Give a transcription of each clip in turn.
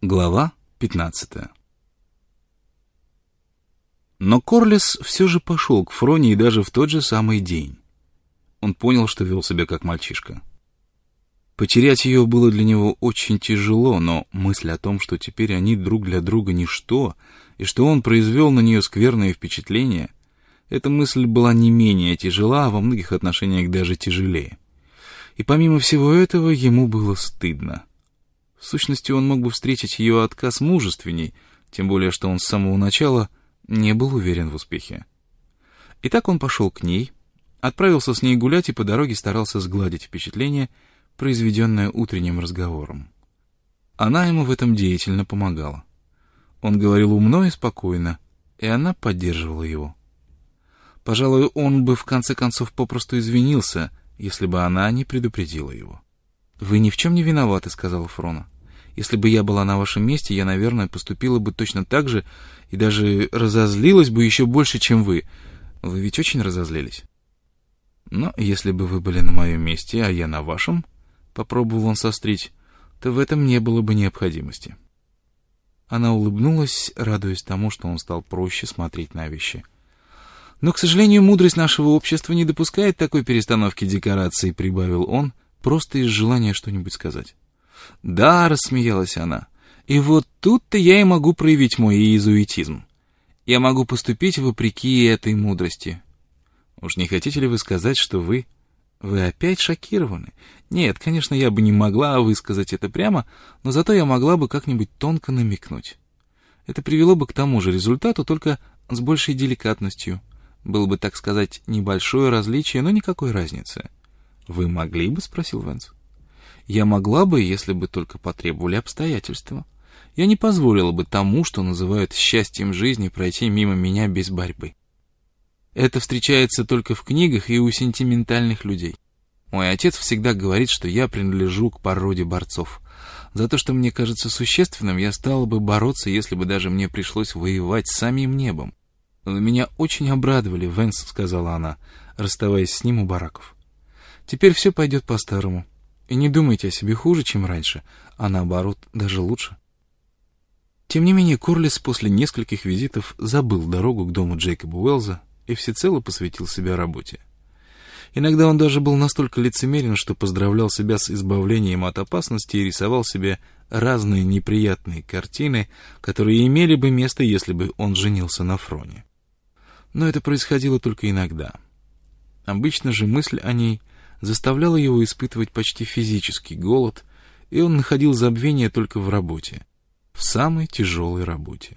Глава 15. Но Корлис все же пошел к Фроне и даже в тот же самый день. Он понял, что вел себя как мальчишка. Потерять ее было для него очень тяжело, но мысль о том, что теперь они друг для друга ничто, и что он произвел на нее скверное впечатление, эта мысль была не менее тяжела, а во многих отношениях даже тяжелее. И помимо всего этого ему было стыдно. В сущности, он мог бы встретить ее отказ мужественней, тем более, что он с самого начала не был уверен в успехе. Итак, он пошел к ней, отправился с ней гулять и по дороге старался сгладить впечатление, произведенное утренним разговором. Она ему в этом деятельно помогала. Он говорил умно и спокойно, и она поддерживала его. Пожалуй, он бы в конце концов попросту извинился, если бы она не предупредила его. «Вы ни в чем не виноваты», — сказала Фрона. «Если бы я была на вашем месте, я, наверное, поступила бы точно так же и даже разозлилась бы еще больше, чем вы. Вы ведь очень разозлились». «Но если бы вы были на моем месте, а я на вашем», — попробовал он сострить, — «то в этом не было бы необходимости». Она улыбнулась, радуясь тому, что он стал проще смотреть на вещи. «Но, к сожалению, мудрость нашего общества не допускает такой перестановки декораций», — прибавил он, просто из желания что-нибудь сказать. «Да», — рассмеялась она, — «и вот тут-то я и могу проявить мой иезуитизм. Я могу поступить вопреки этой мудрости». «Уж не хотите ли вы сказать, что вы опять шокированы? Нет, конечно, я бы не могла высказать это прямо, но зато я могла бы как-нибудь тонко намекнуть. Это привело бы к тому же результату, только с большей деликатностью. Было бы, так сказать, небольшое различие, но никакой разницы». «Вы могли бы?» — спросил Венс. «Я могла бы, если бы только потребовали обстоятельства. Я не позволила бы тому, что называют счастьем жизни, пройти мимо меня без борьбы. Это встречается только в книгах и у сентиментальных людей. Мой отец всегда говорит, что я принадлежу к породе борцов. За то, что мне кажется существенным, я стала бы бороться, если бы даже мне пришлось воевать с самим небом. Вы меня очень обрадовали, Венс», — сказала она, расставаясь с ним у бараков. «Теперь все пойдет по-старому. И не думайте о себе хуже, чем раньше, а наоборот, даже лучше». Тем не менее, Корлис после нескольких визитов забыл дорогу к дому Джейкоба Уэллза и всецело посвятил себя работе. Иногда он даже был настолько лицемерен, что поздравлял себя с избавлением от опасности и рисовал себе разные неприятные картины, которые имели бы место, если бы он женился на Фроне. Но это происходило только иногда. Обычно же мысль о ней заставляла его испытывать почти физический голод, и он находил забвение только в работе, в самой тяжелой работе.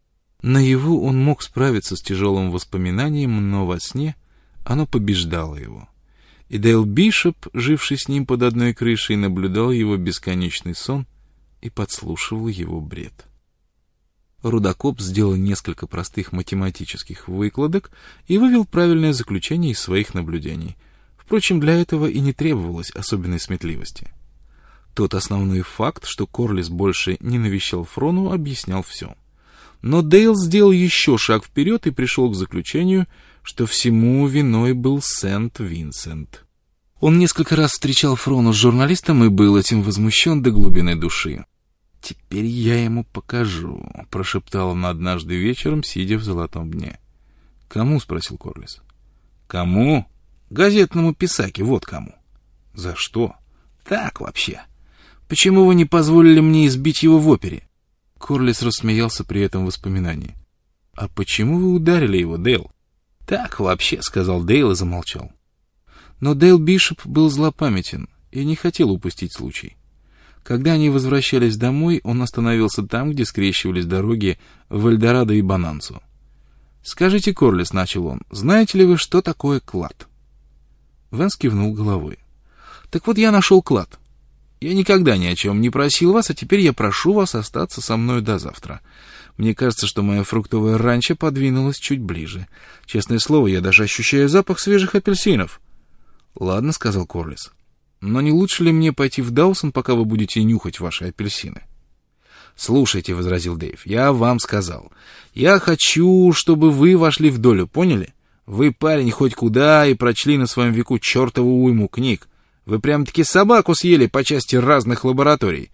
Наяву он мог справиться с тяжелым воспоминанием, но во сне оно побеждало его. И Дейл Бишоп, живший с ним под одной крышей, наблюдал его бесконечный сон и подслушивал его бред. Рудокоп сделал несколько простых математических выкладок и вывел правильное заключение из своих наблюдений. Впрочем, для этого и не требовалось особенной сметливости. Тот основной факт, что Корлис больше не навещал Фрону, объяснял все. Но Дейл сделал еще шаг вперед и пришел к заключению, что всему виной был Сент-Винсент. Он несколько раз встречал Фрону с журналистом и был этим возмущен до глубины души. «Теперь я ему покажу», — прошептал он однажды вечером, сидя в Золотом дне. «Кому?» — спросил Корлис. «Кому? Газетному писаке, вот кому». «За что?» «Так вообще. Почему вы не позволили мне избить его в опере?» Корлис рассмеялся при этом воспоминании. «А почему вы ударили его, Дейл?» «Так вообще», — сказал Дейл и замолчал. Но Дейл Бишоп был злопамятен и не хотел упустить случай. Когда они возвращались домой, он остановился там, где скрещивались дороги в Эльдорадо и Бонанцу. «Скажите, Корлис», — начал он, — «знаете ли вы, что такое клад?» Венс кивнул головой. «Так вот, я нашел клад. Я никогда ни о чем не просил вас, а теперь я прошу вас остаться со мной до завтра. Мне кажется, что моя фруктовая ранчо подвинулась чуть ближе. Честное слово, я даже ощущаю запах свежих апельсинов». «Ладно», — сказал Корлис. «Но не лучше ли мне пойти в Даусон, пока вы будете нюхать ваши апельсины?» «Слушайте», — возразил Дэйв, — «я вам сказал. Я хочу, чтобы вы вошли в долю, поняли? Вы, парень, хоть куда и прочли на своем веку чертову уйму книг. Вы прям-таки собаку съели по части разных лабораторий.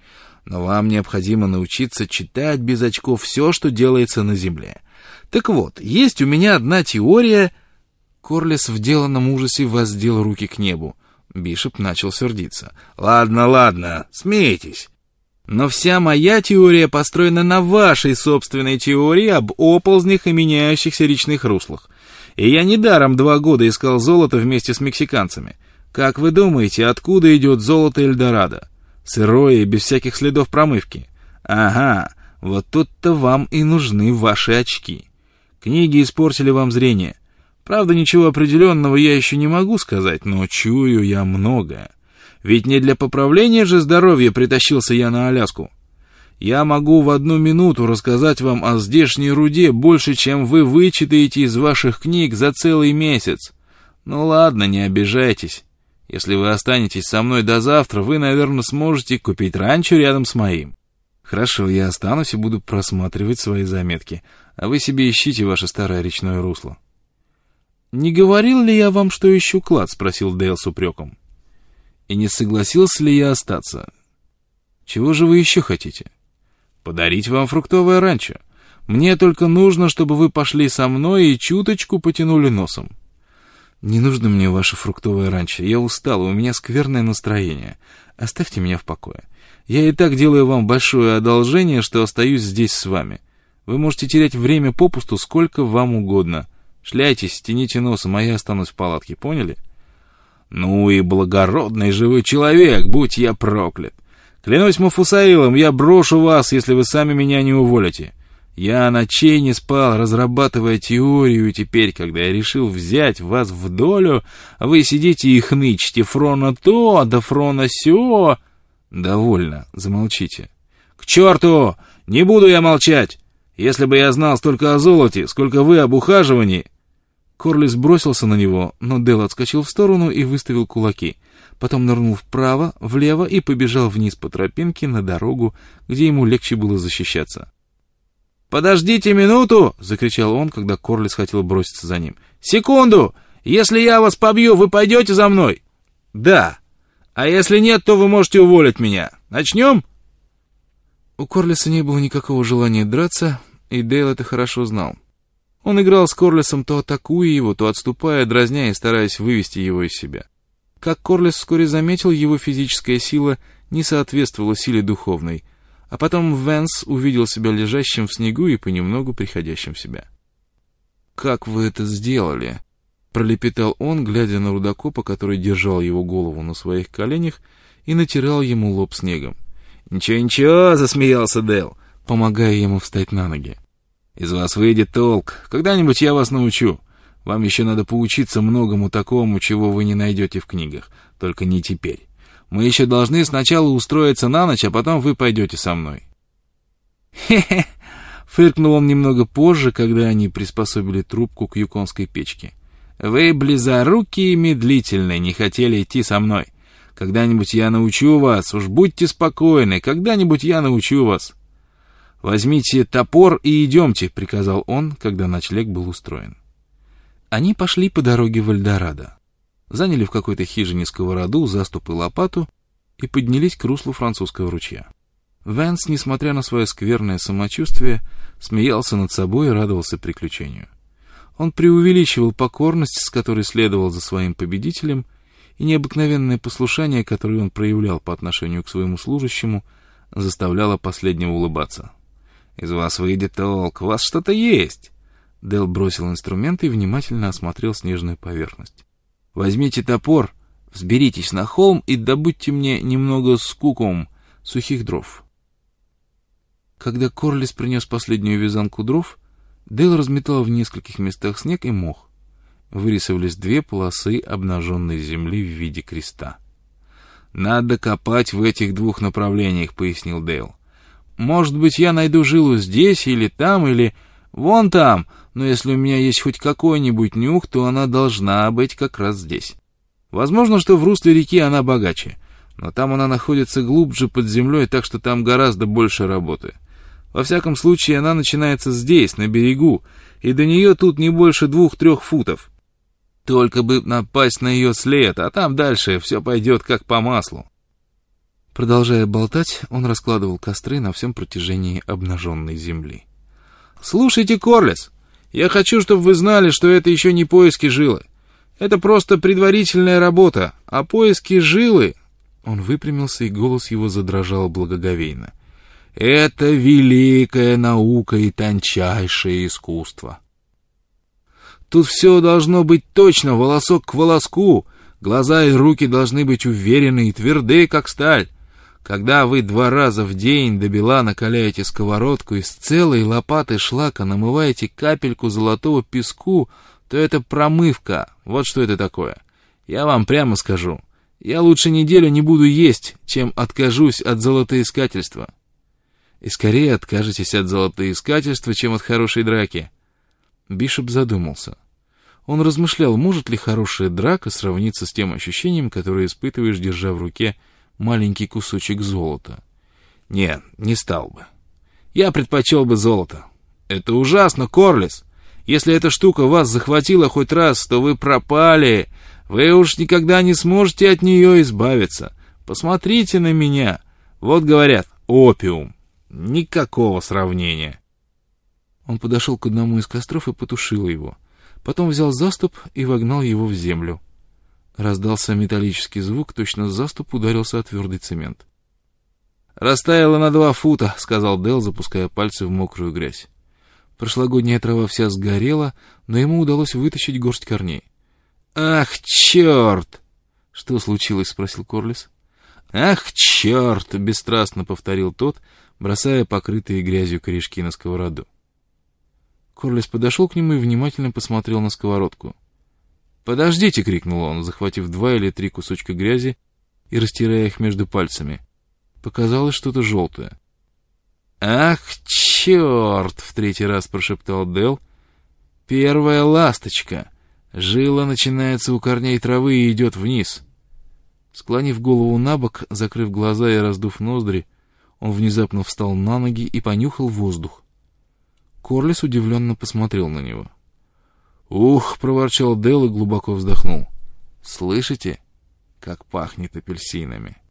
Но вам необходимо научиться читать без очков все, что делается на Земле. Так вот, есть у меня одна теория...» Корлис в деланном ужасе воздел руки к небу. Бишоп начал сердиться. «Ладно, ладно, смейтесь. Но вся моя теория построена на вашей собственной теории об оползнях и меняющихся речных руслах. И я недаром 2 года искал золото вместе с мексиканцами. Как вы думаете, откуда идет золото Эльдорадо? Сырое и без всяких следов промывки. Ага, вот тут-то вам и нужны ваши очки. Книги испортили вам зрение. Правда, ничего определенного я еще не могу сказать, но чую я многое. Ведь не для поправления же здоровья притащился я на Аляску. Я могу в 1 минуту рассказать вам о здешней руде больше, чем вы вычитаете из ваших книг за целый месяц. Ну ладно, не обижайтесь. Если вы останетесь со мной до завтра, вы, наверное, сможете купить ранчо рядом с моим. Хорошо, я останусь и буду просматривать свои заметки, а вы себе ищите ваше старое речное русло. «Не говорил ли я вам, что ищу клад?» — спросил Дейл с упреком. «И не согласился ли я остаться? Чего же вы еще хотите?» «Подарить вам фруктовое ранчо. Мне только нужно, чтобы вы пошли со мной и чуточку потянули носом». «Не нужно мне ваше фруктовое ранчо. Я устал, у меня скверное настроение. Оставьте меня в покое. Я и так делаю вам большое одолжение, что остаюсь здесь с вами. Вы можете терять время попусту сколько вам угодно. Шляйтесь, тяните носом, а я останусь в палатке, поняли?» «Ну и благородный же вы человек, будь я проклят! Клянусь Мафусаилом, я брошу вас, если вы сами меня не уволите. Я ночей не спал, разрабатывая теорию, и теперь, когда я решил взять вас в долю, вы сидите и хнычете фрона то, да фрона сё...» «Довольно, замолчите». «К черту! Не буду я молчать! Если бы я знал столько о золоте, сколько вы об ухаживании...» Корлис бросился на него, но Дейл отскочил в сторону и выставил кулаки. Потом нырнул вправо, влево и побежал вниз по тропинке на дорогу, где ему легче было защищаться. «Подождите минуту!» — закричал он, когда Корлис хотел броситься за ним. «Секунду! Если я вас побью, вы пойдете за мной?» «Да. А если нет, то вы можете уволить меня. Начнем?» У Корлиса не было никакого желания драться, и Дейл это хорошо знал. Он играл с Корлисом, то атакуя его, то отступая, дразня и стараясь вывести его из себя. Как Корлис вскоре заметил, его физическая сила не соответствовала силе духовной, а потом Вэнс увидел себя лежащим в снегу и понемногу приходящим в себя. «Как вы это сделали?» — пролепетал он, глядя на рудокопа, который держал его голову на своих коленях и натирал ему лоб снегом. «Ничего-ничего», — засмеялся Дейл, помогая ему встать на ноги. «Из вас выйдет толк. Когда-нибудь я вас научу. Вам еще надо поучиться многому такому, чего вы не найдете в книгах. Только не теперь. Мы еще должны сначала устроиться на ночь, а потом вы пойдете со мной». «Хе-хе!» — фыркнул он немного позже, когда они приспособили трубку к юконской печке. «Вы, близорукие и медлительные, не хотели идти со мной. Когда-нибудь я научу вас, уж будьте спокойны, когда-нибудь я научу вас». «Возьмите топор и идемте», — приказал он, когда ночлег был устроен. Они пошли по дороге в Эльдорадо, заняли в какой-то хижине сковороду, заступ и лопату и поднялись к руслу французского ручья. Вэнс, несмотря на свое скверное самочувствие, смеялся над собой и радовался приключению. Он преувеличивал покорность, с которой следовал за своим победителем, и необыкновенное послушание, которое он проявлял по отношению к своему служащему, заставляло последнего улыбаться. «Из вас выйдет толк, у вас что-то есть!» Дейл бросил инструмент и внимательно осмотрел снежную поверхность. «Возьмите топор, взберитесь на холм и добудьте мне немного скуком, сухих дров». Когда Корлис принес последнюю вязанку дров, Дейл разметал в нескольких местах снег и мох. Вырисовались 2 полосы обнаженной земли в виде креста. «Надо копать в этих 2 направлениях», — пояснил Дейл. «Может быть, я найду жилу здесь или там, или вон там, но если у меня есть хоть какой-нибудь нюх, то она должна быть как раз здесь. Возможно, что в русле реки она богаче, но там она находится глубже под землей, так что там гораздо больше работы. Во всяком случае, она начинается здесь, на берегу, и до нее тут не больше 2-3 футов. Только бы напасть на ее след, а там дальше все пойдет как по маслу». Продолжая болтать, он раскладывал костры на всем протяжении обнаженной земли. «Слушайте, Корлис, я хочу, чтобы вы знали, что это еще не поиски жилы. Это просто предварительная работа, а поиски жилы...» Он выпрямился, и голос его задрожал благоговейно. «Это великая наука и тончайшее искусство. Тут все должно быть точно, волосок к волоску, глаза и руки должны быть уверены и тверды, как сталь. Когда вы 2 раза в день до бела накаляете сковородку и с целой лопатой шлака намываете капельку золотого песку, то это промывка. Вот что это такое. Я вам прямо скажу. Я лучше неделю не буду есть, чем откажусь от золотоискательства. И скорее откажетесь от золотоискательства, чем от хорошей драки». Бишоп задумался. Он размышлял, может ли хорошая драка сравниться с тем ощущением, которое испытываешь, держа в руке маленький кусочек золота. Нет, не стал бы. Я предпочел бы золото. Это ужасно, Корлис. Если эта штука вас захватила хоть раз, то вы пропали. Вы уж никогда не сможете от нее избавиться. Посмотрите на меня. Вот говорят, опиум. Никакого сравнения. Он подошел к одному из костров и потушил его. Потом взял заступ и вогнал его в землю. Раздался металлический звук, точно заступ ударился о твердый цемент. «Растаяло на 2 фута», — сказал Дэл, запуская пальцы в мокрую грязь. Прошлогодняя трава вся сгорела, но ему удалось вытащить горсть корней. «Ах, черт!» «Что случилось?» — спросил Корлис. «Ах, черт!» — бесстрастно повторил тот, бросая покрытые грязью корешки на сковороду. Корлис подошел к нему и внимательно посмотрел на сковородку. «Подождите!» — крикнул он, захватив 2 или 3 кусочка грязи и растирая их между пальцами. Показалось что-то желтое. «Ах, черт!» — в 3-й раз прошептал Дэл. «Первая ласточка! Жила начинается у корней травы и идет вниз». Склонив голову набок, закрыв глаза и раздув ноздри, он внезапно встал на ноги и понюхал воздух. Корлис удивленно посмотрел на него. «Ух!» — проворчал Дэл и глубоко вздохнул. «Слышите, как пахнет апельсинами?»